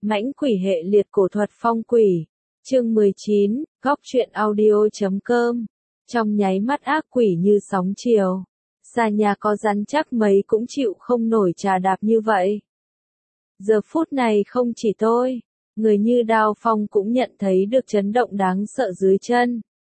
Mãnh quỷ hệ liệt cổ thuật phong quỷ. Chương 19, góc truyện audio.com. Trong nháy mắt ác quỷ như sóng chiều. Xa nhà có rắn chắc mấy cũng chịu không nổi trà đạp như vậy. Giờ phút này không chỉ tôi, người như Đao Phong cũng nhận thấy được chấn động đáng sợ dưới chân.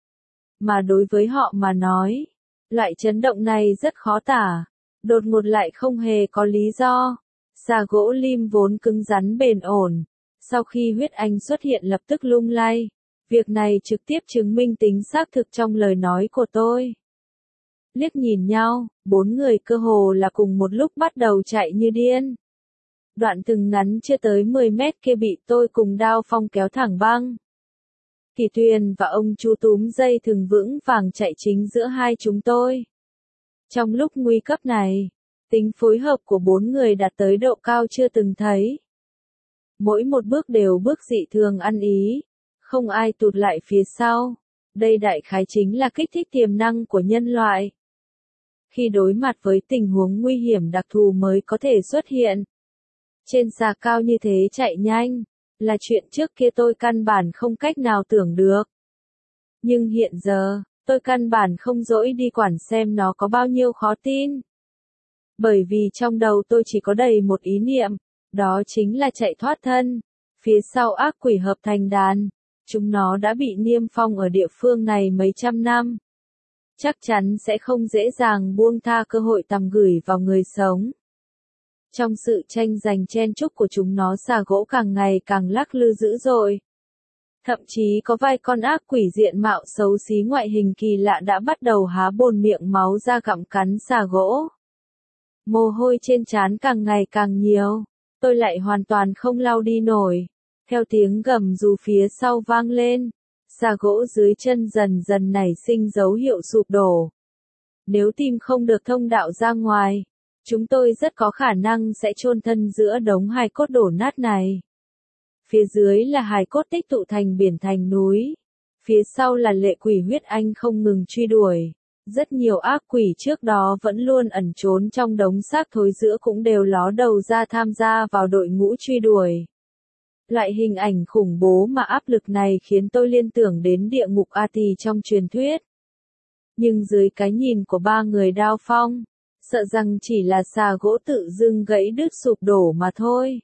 Mà đối với họ mà nói, loại chấn động này rất khó tả, đột ngột lại không hề có lý do. Xà gỗ lim vốn cứng rắn bền ổn, sau khi huyết anh xuất hiện lập tức lung lay. Việc này trực tiếp chứng minh tính xác thực trong lời nói của tôi. Liếc nhìn nhau, bốn người cơ hồ là cùng một lúc bắt đầu chạy như điên. Đoạn từng ngắn chưa tới 10 mét kia bị tôi cùng Đao Phong kéo thẳng băng. Kỳ Tuyền và ông chú túm dây thừng vững vàng chạy chính giữa hai chúng tôi. Trong lúc nguy cấp này, tính phối hợp của bốn người đạt tới độ cao chưa từng thấy. Mỗi một bước đều bước dị thường ăn ý, không ai tụt lại phía sau. Đây đại khái chính là kích thích tiềm năng của nhân loại. Khi đối mặt với tình huống nguy hiểm đặc thù mới có thể xuất hiện. Trên xà cao như thế chạy nhanh, là chuyện trước kia tôi căn bản không cách nào tưởng được. Nhưng hiện giờ, tôi căn bản không dỗi đi quản xem nó có bao nhiêu khó tin. Bởi vì trong đầu tôi chỉ có đầy một ý niệm, đó chính là chạy thoát thân. Phía sau ác quỷ hợp thành đàn, chúng nó đã bị niêm phong ở địa phương này mấy trăm năm. Chắc chắn sẽ không dễ dàng buông tha cơ hội tầm gửi vào người sống. Trong sự tranh giành chen chúc của chúng nó, xà gỗ càng ngày càng lắc lư dữ dội. Thậm chí có vài con ác quỷ diện mạo xấu xí ngoại hình kỳ lạ đã bắt đầu há bồn miệng máu ra gặm cắn xà gỗ. Mồ hôi trên trán càng ngày càng nhiều, tôi lại hoàn toàn không lau đi nổi. Theo tiếng gầm rú phía sau vang lên, xà gỗ dưới chân dần dần nảy sinh dấu hiệu sụp đổ. Nếu tìm không được thông đạo ra ngoài, chúng tôi rất có khả năng sẽ chôn thân giữa đống hài cốt đổ nát này. Phía dưới là hài cốt tích tụ thành biển thành núi. Phía sau là lệ quỷ huyết anh không ngừng truy đuổi. Rất nhiều ác quỷ trước đó vẫn luôn ẩn trốn trong đống xác thối giữa cũng đều ló đầu ra tham gia vào đội ngũ truy đuổi. Loại hình ảnh khủng bố mà áp lực này khiến tôi liên tưởng đến địa ngục A Tỳ trong truyền thuyết. Nhưng dưới cái nhìn của ba người Đao Phong, sợ rằng chỉ là xà gỗ tự dưng gãy đứt sụp đổ mà thôi.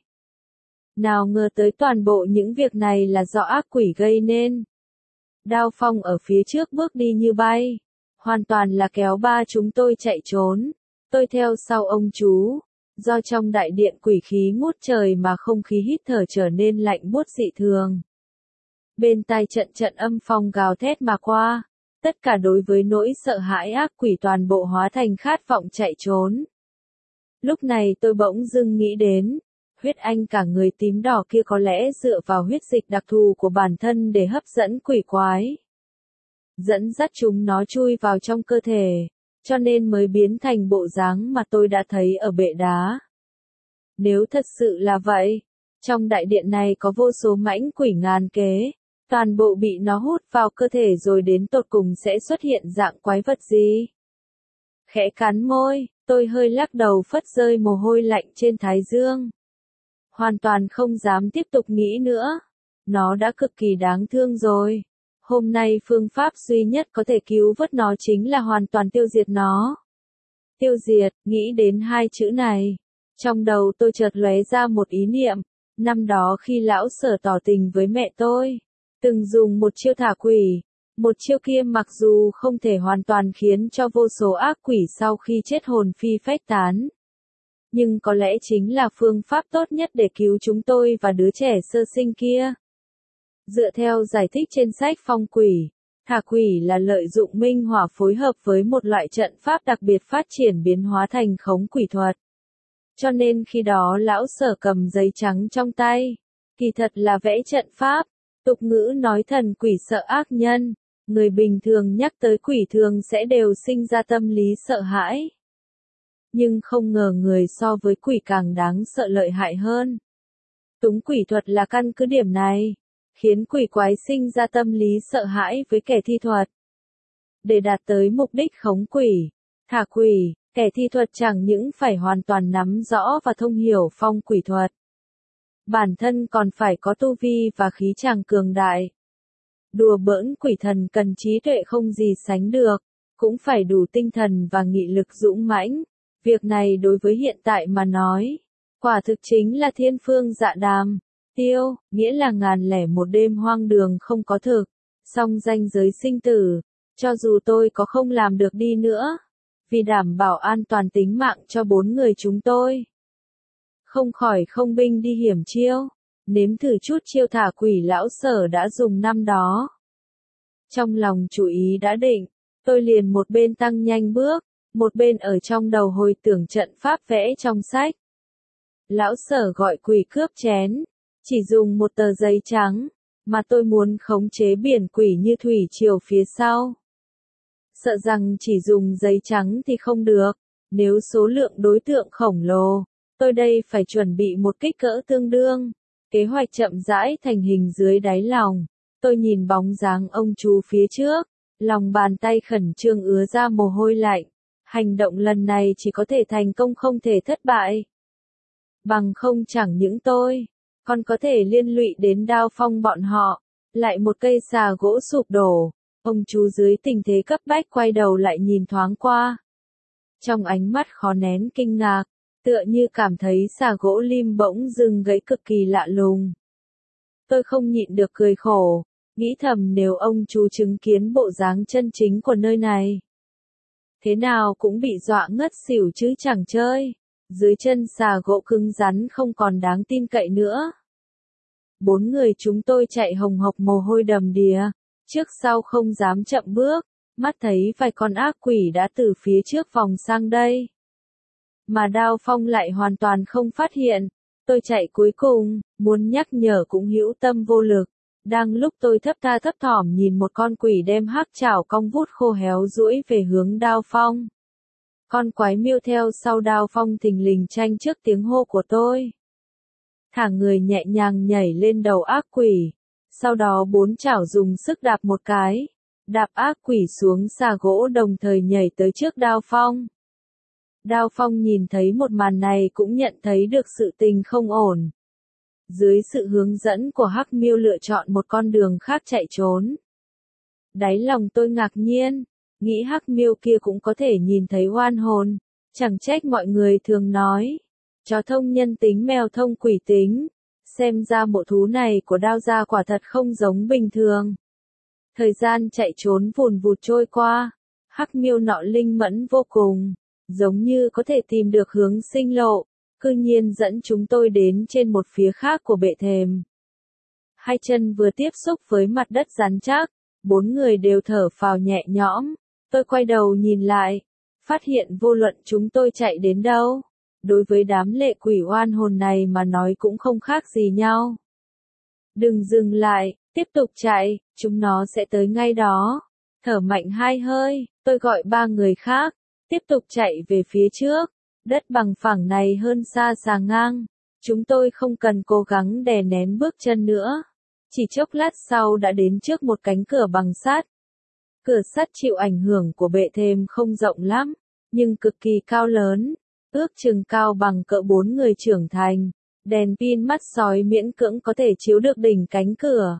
Nào ngờ tới toàn bộ những việc này là do ác quỷ gây nên. Đao Phong ở phía trước bước đi như bay, hoàn toàn là kéo ba chúng tôi chạy trốn. Tôi theo sau ông chú. Do trong đại điện quỷ khí ngút trời mà không khí hít thở trở nên lạnh buốt dị thường. Bên tai trận trận âm phong gào thét mà qua, tất cả đối với nỗi sợ hãi ác quỷ toàn bộ hóa thành khát vọng chạy trốn. Lúc này tôi bỗng dưng nghĩ đến, huyết anh cả người tím đỏ kia có lẽ dựa vào huyết dịch đặc thù của bản thân để hấp dẫn quỷ quái. Dẫn dắt chúng nó chui vào trong cơ thể. Cho nên mới biến thành bộ dáng mà tôi đã thấy ở bệ đá. Nếu thật sự là vậy, trong đại điện này có vô số mãnh quỷ ngàn kế, toàn bộ bị nó hút vào cơ thể rồi đến tột cùng sẽ xuất hiện dạng quái vật gì? Khẽ cắn môi, tôi hơi lắc đầu phất rơi mồ hôi lạnh trên thái dương. Hoàn toàn không dám tiếp tục nghĩ nữa. Nó đã cực kỳ đáng thương rồi. Hôm nay phương pháp duy nhất có thể cứu vớt nó chính là hoàn toàn tiêu diệt nó. Tiêu diệt, nghĩ đến hai chữ này. Trong đầu tôi chợt lóe ra một ý niệm. Năm đó khi lão Sở tỏ tình với mẹ tôi, từng dùng một chiêu thả quỷ. Một chiêu kia mặc dù không thể hoàn toàn khiến cho vô số ác quỷ sau khi chết hồn phi phách tán. Nhưng có lẽ chính là phương pháp tốt nhất để cứu chúng tôi và đứa trẻ sơ sinh kia. Dựa theo giải thích trên sách phong quỷ, thả quỷ là lợi dụng minh hỏa phối hợp với một loại trận pháp đặc biệt phát triển biến hóa thành khống quỷ thuật. Cho nên khi đó lão Sở cầm giấy trắng trong tay, kỳ thật là vẽ trận pháp. Tục ngữ nói thần quỷ sợ ác nhân, người bình thường nhắc tới quỷ thường sẽ đều sinh ra tâm lý sợ hãi. Nhưng không ngờ người so với quỷ càng đáng sợ lợi hại hơn. Túng quỷ thuật là căn cứ điểm này, khiến quỷ quái sinh ra tâm lý sợ hãi với kẻ thi thuật. Để đạt tới mục đích khống quỷ, thả quỷ, kẻ thi thuật chẳng những phải hoàn toàn nắm rõ và thông hiểu phong quỷ thuật, bản thân còn phải có tu vi và khí tràng cường đại. Đùa bỡn quỷ thần cần trí tuệ không gì sánh được, cũng phải đủ tinh thần và nghị lực dũng mãnh. Việc này đối với hiện tại mà nói, quả thực chính là thiên phương dạ đàm. Tiêu, nghĩa là 1001 đêm hoang đường không có thực, song ranh giới sinh tử, cho dù tôi có không làm được đi nữa, vì đảm bảo an toàn tính mạng cho 4 người chúng tôi. Không khỏi không binh đi hiểm chiêu, nếm thử chút chiêu thả quỷ lão Sở đã dùng năm đó. Trong lòng chủ ý đã định, tôi liền một bên tăng nhanh bước, một bên ở trong đầu hồi tưởng trận pháp vẽ trong sách. Lão Sở gọi quỷ cướp chén, chỉ dùng một tờ giấy trắng, mà tôi muốn khống chế biển quỷ như thủy triều phía sau. Sợ rằng chỉ dùng giấy trắng thì không được, nếu số lượng đối tượng khổng lồ, tôi đây phải chuẩn bị một kích cỡ tương đương. Kế hoạch chậm rãi thành hình dưới đáy lòng, tôi nhìn bóng dáng ông chú phía trước, lòng bàn tay khẩn trương ứa ra mồ hôi lạnh. Hành động lần này chỉ có thể thành công không thể thất bại. Bằng không chẳng những tôi, còn có thể liên lụy đến Đao Phong bọn họ. Lại một cây xà gỗ sụp đổ, ông chú dưới tình thế cấp bách quay đầu lại nhìn thoáng qua. Trong ánh mắt khó nén kinh ngạc, tựa như cảm thấy xà gỗ lim bỗng dưng gãy cực kỳ lạ lùng. Tôi không nhịn được cười khổ, nghĩ thầm nếu ông chú chứng kiến bộ dáng chân chính của nơi này, thế nào cũng bị dọa ngất xỉu chứ chẳng chơi. Dưới chân xà gỗ cứng rắn không còn đáng tin cậy nữa. 4 người chúng tôi chạy hồng hộc mồ hôi đầm đìa, trước sau không dám chậm bước, mắt thấy vài con ác quỷ đã từ phía trước vòng sang đây. Mà Đao Phong lại hoàn toàn không phát hiện. Tôi chạy cuối cùng, muốn nhắc nhở cũng hữu tâm vô lực. Đang lúc tôi thấp tha thấp thỏm nhìn một con quỷ đem hắc chảo cong vút khô héo duỗi về hướng Đao Phong. Con quái miêu theo sau Đao Phong thình lình tranh trước tiếng hô của tôi. Thả người nhẹ nhàng nhảy lên đầu ác quỷ, sau đó 4 chảo dùng sức đạp một cái, đạp ác quỷ xuống xà gỗ đồng thời nhảy tới trước Đao Phong. Đao Phong nhìn thấy một màn này cũng nhận thấy được sự tình không ổn. Dưới sự hướng dẫn của Hắc Miêu lựa chọn một con đường khác chạy trốn. Đáy lòng tôi ngạc nhiên, nghĩ Hắc Miêu kia cũng có thể nhìn thấy oan hồn, chẳng trách mọi người thường nói, chó thông nhân tính mèo thông quỷ tính, xem ra bộ thú này của Đao gia quả thật không giống bình thường. Thời gian chạy trốn vùn vụt trôi qua, Hắc Miêu nọ linh mẫn vô cùng, giống như có thể tìm được hướng sinh lộ, cư nhiên dẫn chúng tôi đến trên một phía khác của bệ thềm. Hai chân vừa tiếp xúc với mặt đất rắn chắc, 4 người đều thở phào nhẹ nhõm. Tôi quay đầu nhìn lại, phát hiện vô luận chúng tôi chạy đến đâu, đối với đám lệ quỷ oan hồn này mà nói cũng không khác gì nhau. Đừng dừng lại, tiếp tục chạy, chúng nó sẽ tới ngay đó. Thở mạnh 2 hơi, tôi gọi 3 người khác, tiếp tục chạy về phía trước. Đất bằng phẳng này hơn xa xà ngang, chúng tôi không cần cố gắng đè nén bước chân nữa. Chỉ chốc lát sau đã đến trước một cánh cửa bằng sắt. Cửa sắt chịu ảnh hưởng của bệ thềm không rộng lắm, nhưng cực kỳ cao lớn, ước chừng cao bằng cỡ 4 người trưởng thành. Đèn pin mắt sói miễn cưỡng có thể chiếu được đỉnh cánh cửa.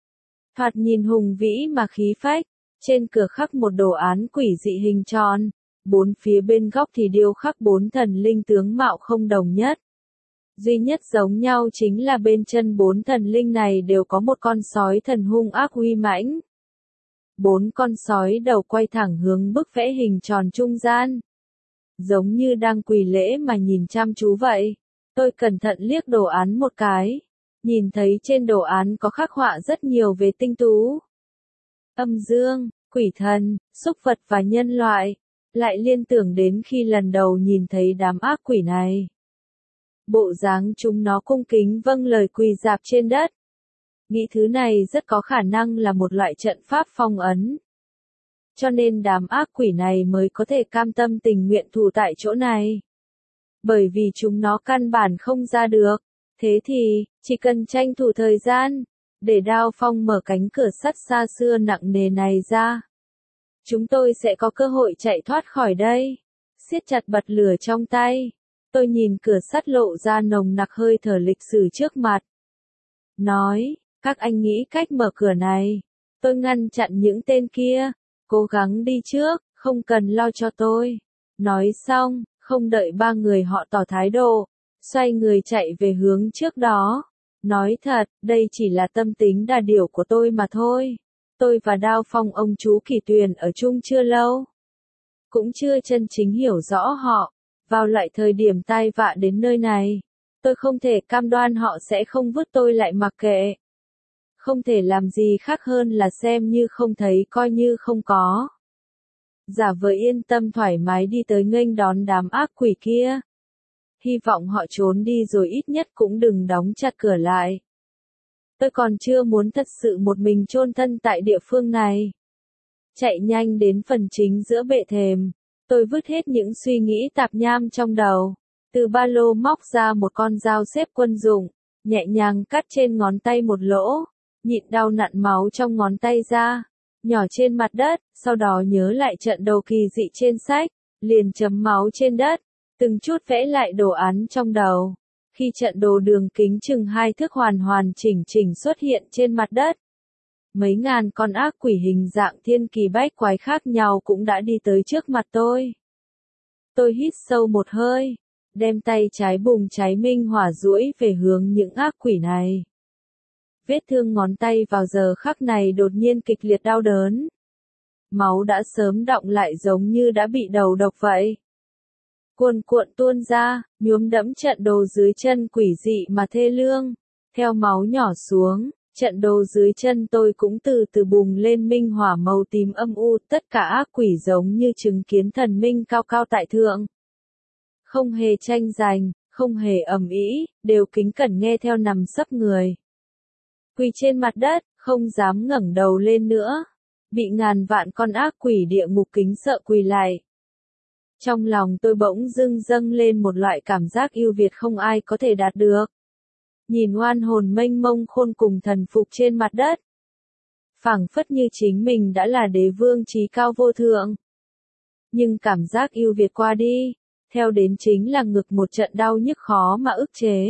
Thoạt nhìn hùng vĩ mà khí phách, trên cửa khắc một đồ án quỷ dị hình tròn, 4 phía bên góc thì điêu khắc 4 thần linh tướng mạo không đồng nhất. Duy nhất giống nhau chính là bên chân 4 thần linh này đều có một con sói thần hung ác uy mãnh. 4 con sói đầu quay thẳng hướng bức vẽ hình tròn trung gian. Giống như đang quỳ lễ mà nhìn chăm chú vậy. Tôi cẩn thận liếc đồ án một cái. Nhìn thấy trên đồ án có khắc họa rất nhiều về tinh tú, âm dương, quỷ thần, súc vật và nhân loại. Lại liên tưởng đến khi lần đầu nhìn thấy đám ác quỷ này. Bộ dáng chúng nó cung kính vâng lời quỳ rạp trên đất. Nghĩ thứ này rất có khả năng là một loại trận pháp phong ấn. Cho nên đám ác quỷ này mới có thể cam tâm tình nguyện thủ tại chỗ này. Bởi vì chúng nó căn bản không ra được. Thế thì, chỉ cần tranh thủ thời gian, để Đao Phong mở cánh cửa sắt xa xưa nặng nề này ra. Chúng tôi sẽ có cơ hội chạy thoát khỏi đây. Siết chặt bật lửa trong tay. Tôi nhìn cửa sắt lộ ra nồng nặc hơi thở lịch sử trước mặt. Nói, các anh nghĩ cách mở cửa này. Tôi ngăn chặn những tên kia. Cố gắng đi trước, không cần lo cho tôi. Nói xong, không đợi ba người họ tỏ thái độ, xoay người chạy về hướng trước đó. Nói thật, đây chỉ là tâm tính đà điểu của tôi mà thôi. Tôi và Đao Phong ông chú Kỳ Tuyền ở chung chưa lâu. Cũng chưa chân chính hiểu rõ họ. Vào loại thời điểm tai vạ đến nơi này, tôi không thể cam đoan họ sẽ không vứt tôi lại mặc kệ. Không thể làm gì khác hơn là xem như không thấy coi như không có. Giả vờ yên tâm thoải mái đi tới nghênh đón đám ác quỷ kia. Hy vọng họ trốn đi rồi ít nhất cũng đừng đóng chặt cửa lại. Tôi còn chưa muốn thật sự một mình chôn thân tại địa phương này. Chạy nhanh đến phần chính giữa bệ thềm. Tôi vứt hết những suy nghĩ tạp nham trong đầu. Từ ba lô móc ra một con dao xếp quân dụng, nhẹ nhàng cắt trên ngón tay một lỗ, nhịn đau nặn máu trong ngón tay ra, nhỏ trên mặt đất, sau đó nhớ lại trận đồ kỳ dị trên sách, liền chấm máu trên đất, từng chút vẽ lại đồ án trong đầu. Khi trận đồ đường kính chừng 2 thước hoàn hoàn chỉnh chỉnh xuất hiện trên mặt đất, mấy ngàn con ác quỷ hình dạng thiên kỳ bách quái khác nhau cũng đã đi tới trước mặt tôi. Tôi hít sâu một hơi, đem tay trái bùng cháy minh hỏa duỗi về hướng những ác quỷ này. Vết thương ngón tay vào giờ khắc này đột nhiên kịch liệt đau đớn. Máu đã sớm đọng lại giống như đã bị đầu độc vậy. Cuồn cuộn tuôn ra, nhuốm đẫm trận đồ dưới chân quỷ dị mà thê lương. Theo máu nhỏ xuống, trận đồ dưới chân tôi cũng từ từ bùng lên minh hỏa màu tím âm u, tất cả ác quỷ giống như chứng kiến thần minh cao cao tại thượng. Không hề tranh giành, không hề ầm ĩ, đều kính cẩn nghe theo nằm sấp người. Quỳ trên mặt đất, không dám ngẩng đầu lên nữa. Bị ngàn vạn con ác quỷ địa ngục kính sợ quỳ lại. Trong lòng tôi bỗng dưng dâng lên một loại cảm giác yêu Việt không ai có thể đạt được. Nhìn oan hồn mênh mông khôn cùng thần phục trên mặt đất. Phảng phất như chính mình đã là đế vương trí cao vô thượng. Nhưng cảm giác yêu Việt qua đi, theo đến chính là ngực một trận đau nhức khó mà ức chế.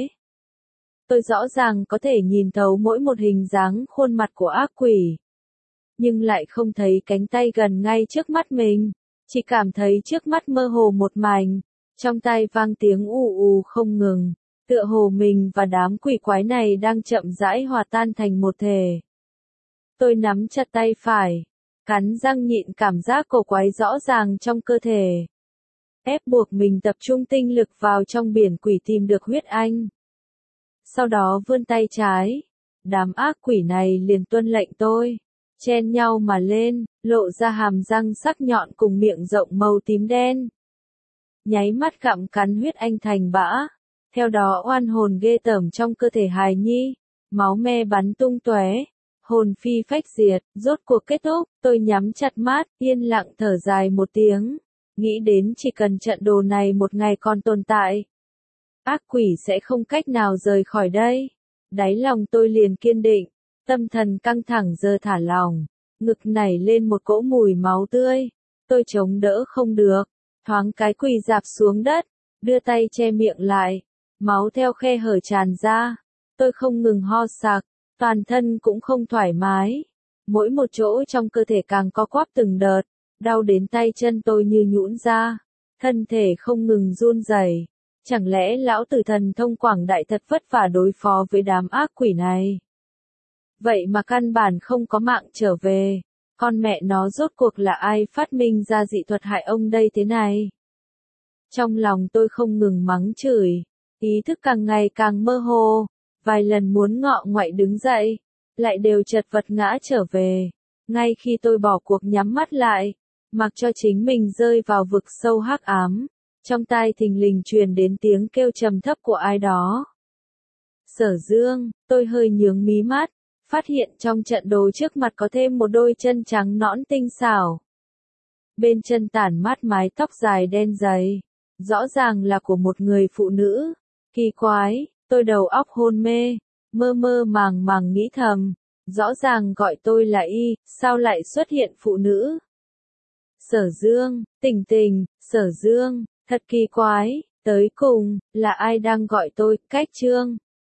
Tôi rõ ràng có thể nhìn thấu mỗi một hình dáng khuôn mặt của ác quỷ. Nhưng lại không thấy cánh tay gần ngay trước mắt mình. Chỉ cảm thấy trước mắt mơ hồ một mảnh. Trong tai vang tiếng ù ù không ngừng. Tựa hồ mình và đám quỷ quái này đang chậm rãi hòa tan thành một thể. Tôi nắm chặt tay phải. Cắn răng nhịn cảm giác cổ quái rõ ràng trong cơ thể. Ép buộc mình tập trung tinh lực vào trong biển quỷ tìm được huyết anh. Sau đó vươn tay trái. Đám ác quỷ này liền tuân lệnh tôi. Chen nhau mà lên, lộ ra hàm răng sắc nhọn cùng miệng rộng màu tím đen. Nháy mắt gặm cắn huyết anh thành bã. Theo đó oan hồn ghê tởm trong cơ thể hài nhi. Máu me bắn tung tóe. Hồn phi phách diệt, rốt cuộc kết thúc. Tôi nhắm chặt mắt, yên lặng thở dài một tiếng. Nghĩ đến chỉ cần trận đồ này một ngày còn tồn tại. Ác quỷ sẽ không cách nào rời khỏi đây. Đáy lòng tôi liền kiên định. Tâm thần căng thẳng giờ thả lỏng. Ngực nảy lên một cỗ mùi máu tươi. Tôi chống đỡ không được. Thoáng cái quỳ rạp xuống đất. Đưa tay che miệng lại. Máu theo khe hở tràn ra. Tôi không ngừng ho sặc. Toàn thân cũng không thoải mái. Mỗi một chỗ trong cơ thể càng co quắp từng đợt. Đau đến tay chân tôi như nhũn ra. Thân thể không ngừng run rẩy. Chẳng lẽ lão tử thần thông quảng đại thật vất vả đối phó với đám ác quỷ này? Vậy mà căn bản không có mạng trở về. Con mẹ nó rốt cuộc là ai phát minh ra dị thuật hại ông đây thế này? Trong lòng tôi không ngừng mắng chửi. Ý thức càng ngày càng mơ hồ. Vài lần muốn ngọ ngoại đứng dậy. Lại đều chật vật ngã trở về. Ngay khi tôi bỏ cuộc nhắm mắt lại. Mặc cho chính mình rơi vào vực sâu hắc ám. Trong tai thình lình truyền đến tiếng kêu trầm thấp của ai đó. Sở Dương, tôi hơi nhướng mí mắt. Phát hiện trong trận đồ trước mặt có thêm một đôi chân trắng nõn tinh xảo. Bên chân tản mát mái tóc dài đen dày. Rõ ràng là của một người phụ nữ. Kỳ quái, tôi đầu óc hôn mê. Mơ mơ màng màng nghĩ thầm. Rõ ràng gọi tôi là y, sao lại xuất hiện phụ nữ? Sở Dương, Tình Tình, Sở Dương, thật kỳ quái. Tới cùng, là ai đang gọi tôi, cách chương.